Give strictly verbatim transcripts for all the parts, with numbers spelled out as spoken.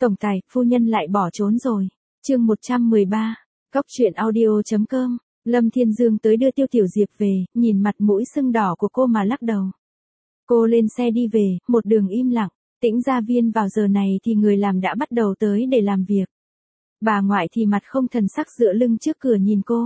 Tổng tài, phu nhân lại bỏ trốn rồi. Chương một trăm mười ba. Cóc truyện audio chấm com. Lâm Thiên Dương tới đưa Tiêu Tiểu Diệp về, nhìn mặt mũi sưng đỏ của cô mà lắc đầu. Cô lên xe đi về, một đường im lặng. Tĩnh gia viên vào giờ này thì người làm đã bắt đầu tới để làm việc. Bà ngoại thì mặt không thần sắc dựa lưng trước cửa nhìn cô.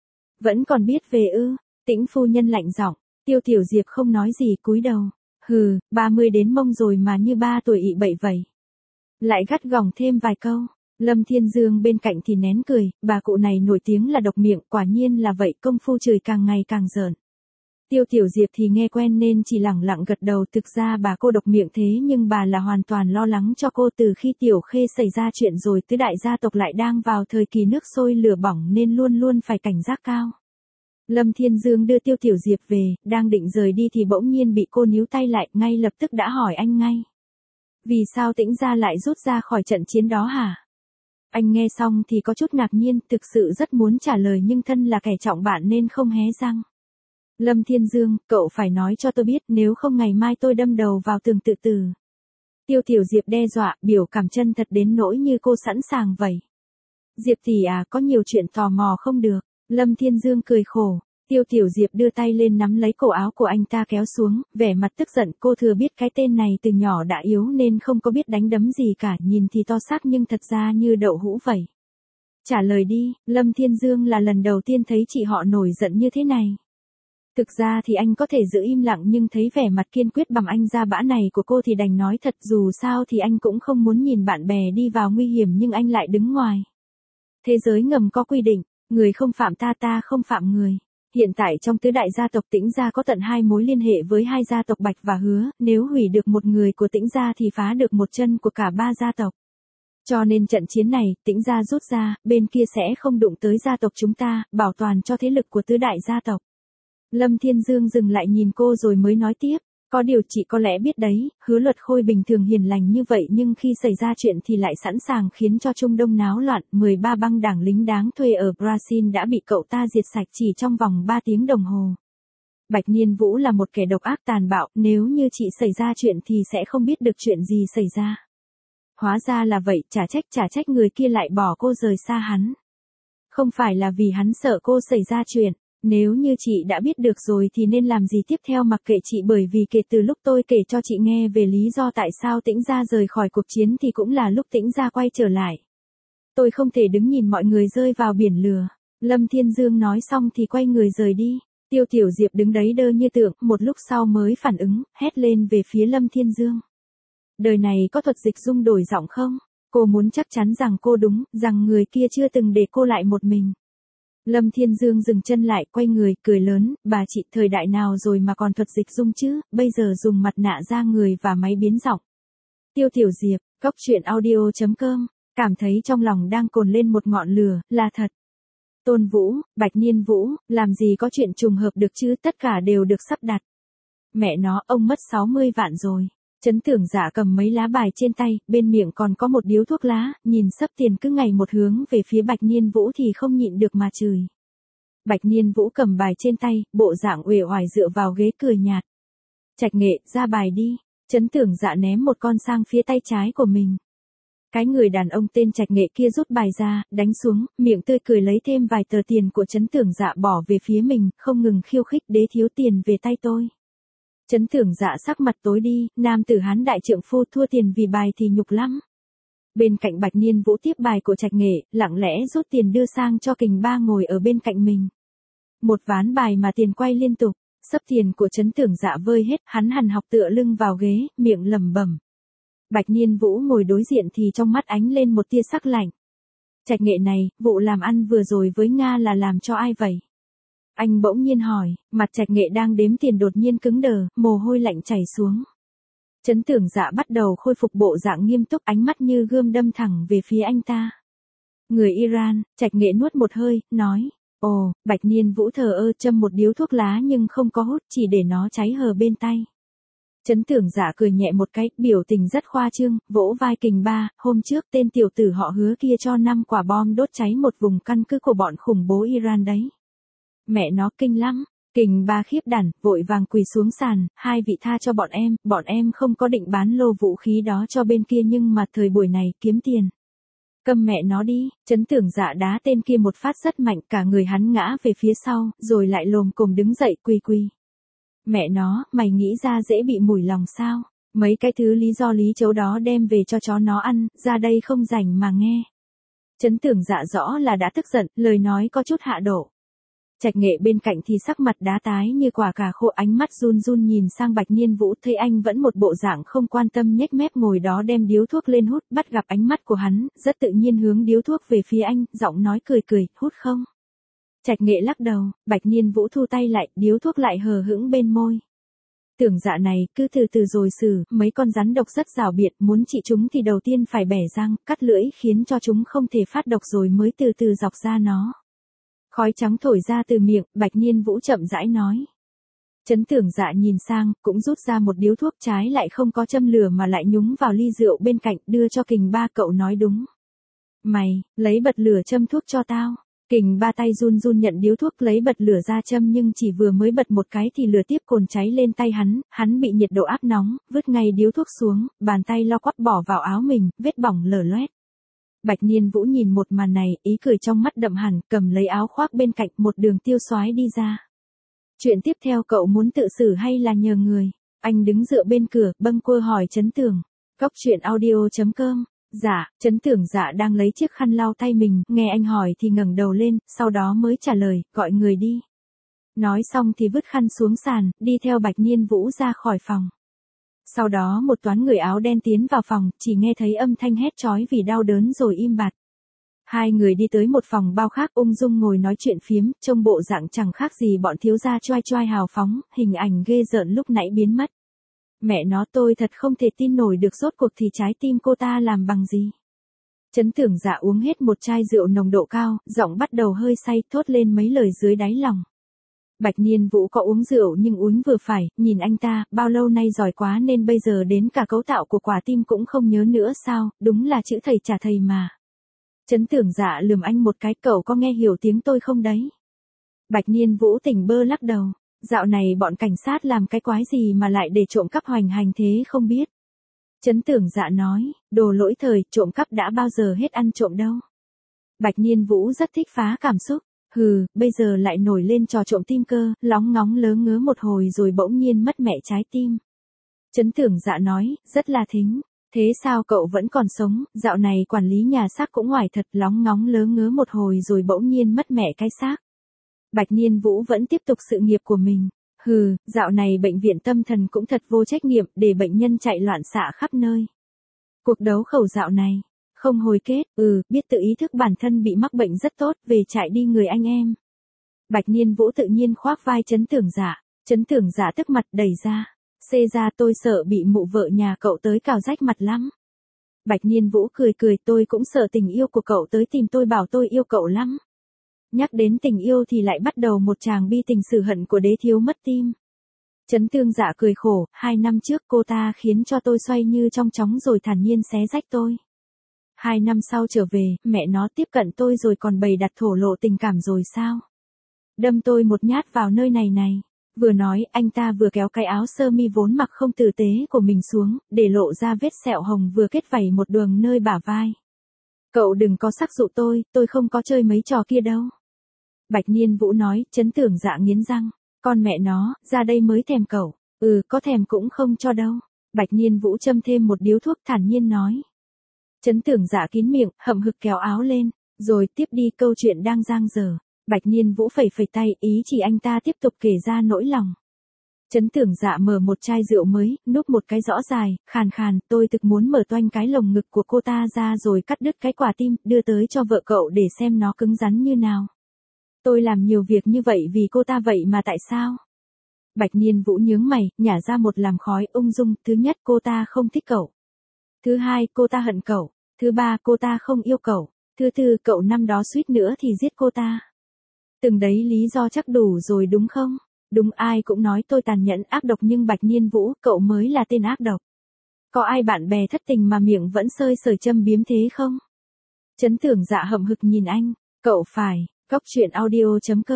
Vẫn còn biết về ư? Tĩnh phu nhân lạnh giọng. Tiêu Tiểu Diệp không nói gì, cúi đầu. Hừ, ba mươi đến mông rồi mà như ba tuổi ị bậy vậy. Lại gắt gỏng thêm vài câu. Lâm Thiên Dương bên cạnh thì nén cười, bà cụ này nổi tiếng là độc miệng, quả nhiên là vậy, công phu chửi càng ngày càng dởn. Tiêu Tiểu Diệp thì nghe quen nên chỉ lẳng lặng gật đầu, thực ra bà cô độc miệng thế nhưng bà là hoàn toàn lo lắng cho cô từ khi Tiểu Khê xảy ra chuyện rồi, tứ đại gia tộc lại đang vào thời kỳ nước sôi lửa bỏng nên luôn luôn phải cảnh giác cao. Lâm Thiên Dương đưa Tiêu Tiểu Diệp về, đang định rời đi thì bỗng nhiên bị cô níu tay lại, ngay lập tức đã hỏi anh ngay. Vì sao Tĩnh gia lại rút ra khỏi trận chiến đó hả? Anh nghe xong thì có chút ngạc nhiên, thực sự rất muốn trả lời nhưng thân là kẻ trọng bạn nên không hé răng. Lâm Thiên Dương, cậu phải nói cho tôi biết, nếu không ngày mai tôi đâm đầu vào tường tự tử. Tiêu Tiểu Diệp đe dọa, biểu cảm chân thật đến nỗi như cô sẵn sàng vậy. Diệp tỷ à, có nhiều chuyện tò mò không được. Lâm Thiên Dương cười khổ. Tiêu Tiểu Diệp đưa tay lên nắm lấy cổ áo của anh ta kéo xuống, vẻ mặt tức giận. Cô thừa biết cái tên này từ nhỏ đã yếu nên không có biết đánh đấm gì cả, nhìn thì to xác nhưng thật ra như đậu hũ vậy. Trả lời đi. Lâm Thiên Dương là lần đầu tiên thấy chị họ nổi giận như thế này. Thực ra thì anh có thể giữ im lặng nhưng thấy vẻ mặt kiên quyết bằng anh ra bã này của cô thì đành nói thật, dù sao thì anh cũng không muốn nhìn bạn bè đi vào nguy hiểm nhưng anh lại đứng ngoài. Thế giới ngầm có quy định, người không phạm ta, ta không phạm người. Hiện tại trong tứ đại gia tộc Tĩnh gia có tận hai mối liên hệ với hai gia tộc Bạch và Hứa, nếu hủy được một người của Tĩnh gia thì phá được một chân của cả ba gia tộc. Cho nên trận chiến này, Tĩnh gia rút ra, bên kia sẽ không đụng tới gia tộc chúng ta, bảo toàn cho thế lực của tứ đại gia tộc. Lâm Thiên Dương dừng lại nhìn cô rồi mới nói tiếp, có điều chị có lẽ biết đấy, Hứa Luật Khôi bình thường hiền lành như vậy nhưng khi xảy ra chuyện thì lại sẵn sàng khiến cho Trung Đông náo loạn, mười ba băng đảng lính đáng thuê ở Brazil đã bị cậu ta diệt sạch chỉ trong vòng ba tiếng đồng hồ. Bạch Niên Vũ là một kẻ độc ác tàn bạo, nếu như chị xảy ra chuyện thì sẽ không biết được chuyện gì xảy ra. Hóa ra là vậy, chả trách chả trách người kia lại bỏ cô rời xa hắn. Không phải là vì hắn sợ cô xảy ra chuyện. Nếu như chị đã biết được rồi thì nên làm gì tiếp theo mặc kệ chị, bởi vì kể từ lúc tôi kể cho chị nghe về lý do tại sao Tĩnh gia rời khỏi cuộc chiến thì cũng là lúc Tĩnh gia quay trở lại. Tôi không thể đứng nhìn mọi người rơi vào biển lửa. Lâm Thiên Dương nói xong thì quay người rời đi. Tiêu Tiểu Diệp đứng đấy đơ như tượng, một lúc sau mới phản ứng, hét lên về phía Lâm Thiên Dương. Đời này có thuật dịch dung đổi giọng không? Cô muốn chắc chắn rằng cô đúng, rằng người kia chưa từng để cô lại một mình. Lâm Thiên Dương dừng chân lại, quay người, cười lớn, bà chị thời đại nào rồi mà còn thuật dịch dung chứ, bây giờ dùng mặt nạ ra người và máy biến giọng. Tiêu Tiểu Diệp, cóc truyện audio chấm com, cảm thấy trong lòng đang cồn lên một ngọn lửa, là thật. Tôn Vũ, Bạch Niên Vũ, làm gì có chuyện trùng hợp được chứ, tất cả đều được sắp đặt. Mẹ nó, ông mất sáu mươi vạn rồi. Trấn Tưởng Dạ cầm mấy lá bài trên tay, bên miệng còn có một điếu thuốc lá, nhìn sấp tiền cứ ngày một hướng về phía Bạch Niên Vũ thì không nhịn được mà chửi. Bạch Niên Vũ cầm bài trên tay, bộ dạng uể oải dựa vào ghế cười nhạt. Trạch Nghệ, ra bài đi. Trấn Tưởng Dạ ném một con sang phía tay trái của mình. Cái người đàn ông tên Trạch Nghệ kia rút bài ra, đánh xuống, miệng tươi cười lấy thêm vài tờ tiền của Trấn Tưởng Dạ bỏ về phía mình, không ngừng khiêu khích, đế thiếu tiền về tay tôi. Trấn Tưởng Dạ sắc mặt tối đi, nam tử Hán đại trượng phu thua tiền vì bài thì nhục lắm. Bên cạnh Bạch Niên Vũ tiếp bài của Trạch Nghệ, lặng lẽ rút tiền đưa sang cho Kình Ba ngồi ở bên cạnh mình. Một ván bài mà tiền quay liên tục, sấp tiền của Trấn Tưởng Dạ vơi hết, hắn hằn học tựa lưng vào ghế, miệng lẩm bẩm. Bạch Niên Vũ ngồi đối diện thì trong mắt ánh lên một tia sắc lạnh. Trạch Nghệ này, vụ làm ăn vừa rồi với Nga là làm cho ai vậy? Anh bỗng nhiên hỏi, mặt Trạch Nghệ đang đếm tiền đột nhiên cứng đờ, mồ hôi lạnh chảy xuống. Trấn Tưởng Dạ bắt đầu khôi phục bộ dạng nghiêm túc, ánh mắt như gươm đâm thẳng về phía anh ta. Người Iran, Trạch Nghệ nuốt một hơi, nói, ồ, Bạch Niên Vũ thờ ơ châm một điếu thuốc lá nhưng không có hút, chỉ để nó cháy hờ bên tay. Trấn Tưởng Dạ cười nhẹ một cái, biểu tình rất khoa trương, vỗ vai Kình Ba, hôm trước tên tiểu tử họ Hứa kia cho năm quả bom đốt cháy một vùng căn cứ của bọn khủng bố Iran đấy. Mẹ nó kinh lắm, Kình ba khiếp đảm, vội vàng quỳ xuống sàn, hai vị tha cho bọn em, bọn em không có định bán lô vũ khí đó cho bên kia nhưng mà thời buổi này kiếm tiền. Câm mẹ nó đi, Trấn Tưởng Dạ đá tên kia một phát rất mạnh, cả người hắn ngã về phía sau, rồi lại lồm cồm đứng dậy quỳ quỳ. Mẹ nó, mày nghĩ ra dễ bị mủi lòng sao? Mấy cái thứ lý do lý chấu đó đem về cho chó nó ăn, ra đây không rảnh mà nghe. Trấn Tưởng Dạ rõ là đã tức giận, lời nói có chút hạ độ. Trạch Nghệ bên cạnh thì sắc mặt đá tái như quả cà khô, ánh mắt run run nhìn sang Bạch Nhiên Vũ, thấy anh vẫn một bộ dạng không quan tâm nhếch mép ngồi đó đem điếu thuốc lên hút, bắt gặp ánh mắt của hắn, rất tự nhiên hướng điếu thuốc về phía anh, giọng nói cười cười, hút không? Trạch Nghệ lắc đầu, Bạch Nhiên Vũ thu tay lại, điếu thuốc lại hờ hững bên môi. Tưởng Dạ này, cứ từ từ rồi xử, mấy con rắn độc rất rào biện, muốn trị chúng thì đầu tiên phải bẻ răng, cắt lưỡi khiến cho chúng không thể phát độc rồi mới từ từ dọc ra nó. Khói trắng thổi ra từ miệng, Bạch Nhiên Vũ chậm rãi nói. Trấn Tưởng Dạ nhìn sang, cũng rút ra một điếu thuốc, trái lại không có châm lửa mà lại nhúng vào ly rượu bên cạnh, đưa cho Kình Ba. Cậu nói đúng. Mày, lấy bật lửa châm thuốc cho tao. Kình Ba tay run run nhận điếu thuốc, lấy bật lửa ra châm nhưng chỉ vừa mới bật một cái thì lửa tiếp cồn cháy lên tay hắn, hắn bị nhiệt độ áp nóng, vứt ngay điếu thuốc xuống, bàn tay lo quắp bỏ vào áo mình, vết bỏng lở loét. Bạch Nhiên Vũ nhìn một màn này, ý cười trong mắt đậm hẳn, cầm lấy áo khoác bên cạnh, một đường tiêu xoái đi ra. Chuyện tiếp theo cậu muốn tự xử hay là nhờ người? Anh đứng dựa bên cửa, bâng quơ hỏi Trấn Tưởng. Cóc truyện audio chấm com. Dạ, Trấn Tưởng Dạ đang lấy chiếc khăn lau tay mình, nghe anh hỏi thì ngẩng đầu lên, sau đó mới trả lời, gọi người đi. Nói xong thì vứt khăn xuống sàn, đi theo Bạch Nhiên Vũ ra khỏi phòng. Sau đó một toán người áo đen tiến vào phòng, chỉ nghe thấy âm thanh hét chói vì đau đớn rồi im bặt. Hai người đi tới một phòng bao khác, ung dung ngồi nói chuyện phiếm, trông bộ dạng chẳng khác gì bọn thiếu gia choai choai hào phóng, hình ảnh ghê rợn lúc nãy biến mất. Mẹ nó, tôi thật không thể tin nổi được, rốt cuộc thì trái tim cô ta làm bằng gì. Trấn Tưởng Dạ uống hết một chai rượu nồng độ cao, giọng bắt đầu hơi say, thốt lên mấy lời dưới đáy lòng. Bạch Nhiên Vũ có uống rượu nhưng uống vừa phải, nhìn anh ta, bao lâu nay giỏi quá nên bây giờ đến cả cấu tạo của quả tim cũng không nhớ nữa sao, đúng là chữ thầy trả thầy mà. Trấn Tưởng Dạ lườm anh một cái, cậu có nghe hiểu tiếng tôi không đấy? Bạch Nhiên Vũ tỉnh bơ lắc đầu, dạo này bọn cảnh sát làm cái quái gì mà lại để trộm cắp hoành hành thế không biết. Trấn Tưởng Dạ nói, đồ lỗi thời, trộm cắp đã bao giờ hết ăn trộm đâu. Bạch Nhiên Vũ rất thích phá cảm xúc. Hừ, bây giờ lại nổi lên trò trộm tim cơ, lóng ngóng lớ ngớ một hồi rồi bỗng nhiên mất mẹ trái tim. Trấn Tưởng Dạ nói, rất là thính. Thế sao cậu vẫn còn sống, dạo này quản lý nhà xác cũng ngoài thật, lóng ngóng lớ ngớ một hồi rồi bỗng nhiên mất mẹ cái xác. Bạch Nhiên Vũ vẫn tiếp tục sự nghiệp của mình. Hừ, dạo này bệnh viện tâm thần cũng thật vô trách nhiệm, để bệnh nhân chạy loạn xạ khắp nơi. Cuộc đấu khẩu dạo này. Không hồi kết, ừ, biết tự ý thức bản thân bị mắc bệnh rất tốt, về chạy đi người anh em. Bạch Nhiên Vũ tự nhiên khoác vai Trấn Tưởng Dạ, Trấn Tưởng Dạ tức mặt đẩy ra. Xê ra, tôi sợ bị mụ vợ nhà cậu tới cào rách mặt lắm. Bạch Nhiên Vũ cười cười, tôi cũng sợ tình yêu của cậu tới tìm tôi bảo tôi yêu cậu lắm. Nhắc đến tình yêu thì lại bắt đầu một tràng bi tình sử hận của đế thiếu mất tim. Trấn Tương Dạ cười khổ, hai năm trước cô ta khiến cho tôi xoay như trong chóng rồi thản nhiên xé rách tôi. Hai năm sau trở về, mẹ nó tiếp cận tôi rồi còn bày đặt thổ lộ tình cảm rồi sao? Đâm tôi một nhát vào nơi này này. Vừa nói, anh ta vừa kéo cái áo sơ mi vốn mặc không tử tế của mình xuống, để lộ ra vết sẹo hồng vừa kết vảy một đường nơi bả vai. Cậu đừng có sắc dụ tôi, tôi không có chơi mấy trò kia đâu. Bạch Nhiên Vũ nói, Trấn Tưởng Dạ nghiến răng. Con mẹ nó, ra đây mới thèm cậu. Ừ, có thèm cũng không cho đâu. Bạch Nhiên Vũ châm thêm một điếu thuốc thản nhiên nói. Trấn Tưởng Dạ kín miệng, hậm hực kéo áo lên, rồi tiếp đi câu chuyện đang dang dở. Bạch Nhiên Vũ phẩy phẩy tay, ý chỉ anh ta tiếp tục kể ra nỗi lòng. Trấn Tưởng Dạ mở một chai rượu mới, núp một cái rõ dài, khàn khàn, tôi thực muốn mở toanh cái lồng ngực của cô ta ra rồi cắt đứt cái quả tim, đưa tới cho vợ cậu để xem nó cứng rắn như nào. Tôi làm nhiều việc như vậy vì cô ta vậy mà tại sao? Bạch Nhiên Vũ nhướng mày, nhả ra một làn khói ung dung, thứ nhất cô ta không thích cậu. Thứ hai, cô ta hận cậu. Thứ ba, cô ta không yêu cậu. Thứ tư, cậu năm đó suýt nữa thì giết cô ta. Từng đấy lý do chắc đủ rồi đúng không? Đúng, ai cũng nói tôi tàn nhẫn ác độc nhưng Bạch Nhiên Vũ, cậu mới là tên ác độc. Có ai bạn bè thất tình mà miệng vẫn sơi sởi châm biếm thế không? Trấn Tưởng Dạ hậm hực nhìn anh, cậu phải, cóc truyện audio chấm com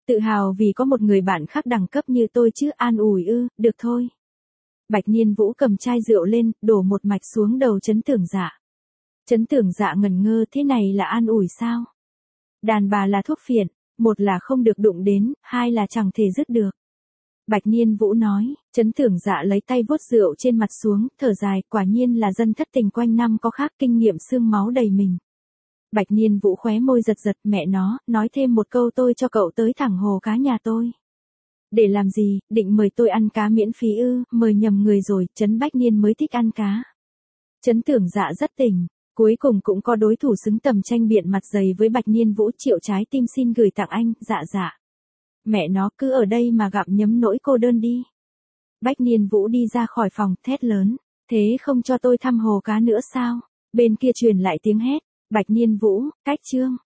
Tự hào vì có một người bạn khác đẳng cấp như tôi chứ, an ủi ư, được thôi. Bạch Nhiên Vũ cầm chai rượu lên, đổ một mạch xuống đầu Trấn Tưởng Dạ. Trấn Tưởng Dạ ngẩn ngơ, thế này là an ủi sao? Đàn bà là thuốc phiện, một là không được đụng đến, hai là chẳng thể dứt được. Bạch Nhiên Vũ nói, Trấn Tưởng Dạ lấy tay vuốt rượu trên mặt xuống, thở dài, quả nhiên là dân thất tình quanh năm có khác, kinh nghiệm xương máu đầy mình. Bạch Nhiên Vũ khóe môi giật giật, mẹ nó, nói thêm một câu tôi cho cậu tới thẳng hồ cá nhà tôi. Để làm gì, định mời tôi ăn cá miễn phí ư, mời nhầm người rồi, Trấn Bách Niên mới thích ăn cá. Trấn Tưởng Dạ rất tình, cuối cùng cũng có đối thủ xứng tầm tranh biện mặt dày với Bạch Nhiên Vũ, triệu trái tim xin gửi tặng anh, dạ dạ. Mẹ nó cứ ở đây mà gặm nhấm nỗi cô đơn đi. Bách Niên Vũ đi ra khỏi phòng, thét lớn, thế không cho tôi thăm hồ cá nữa sao? Bên kia truyền lại tiếng hét, Bạch Nhiên Vũ, cách chương.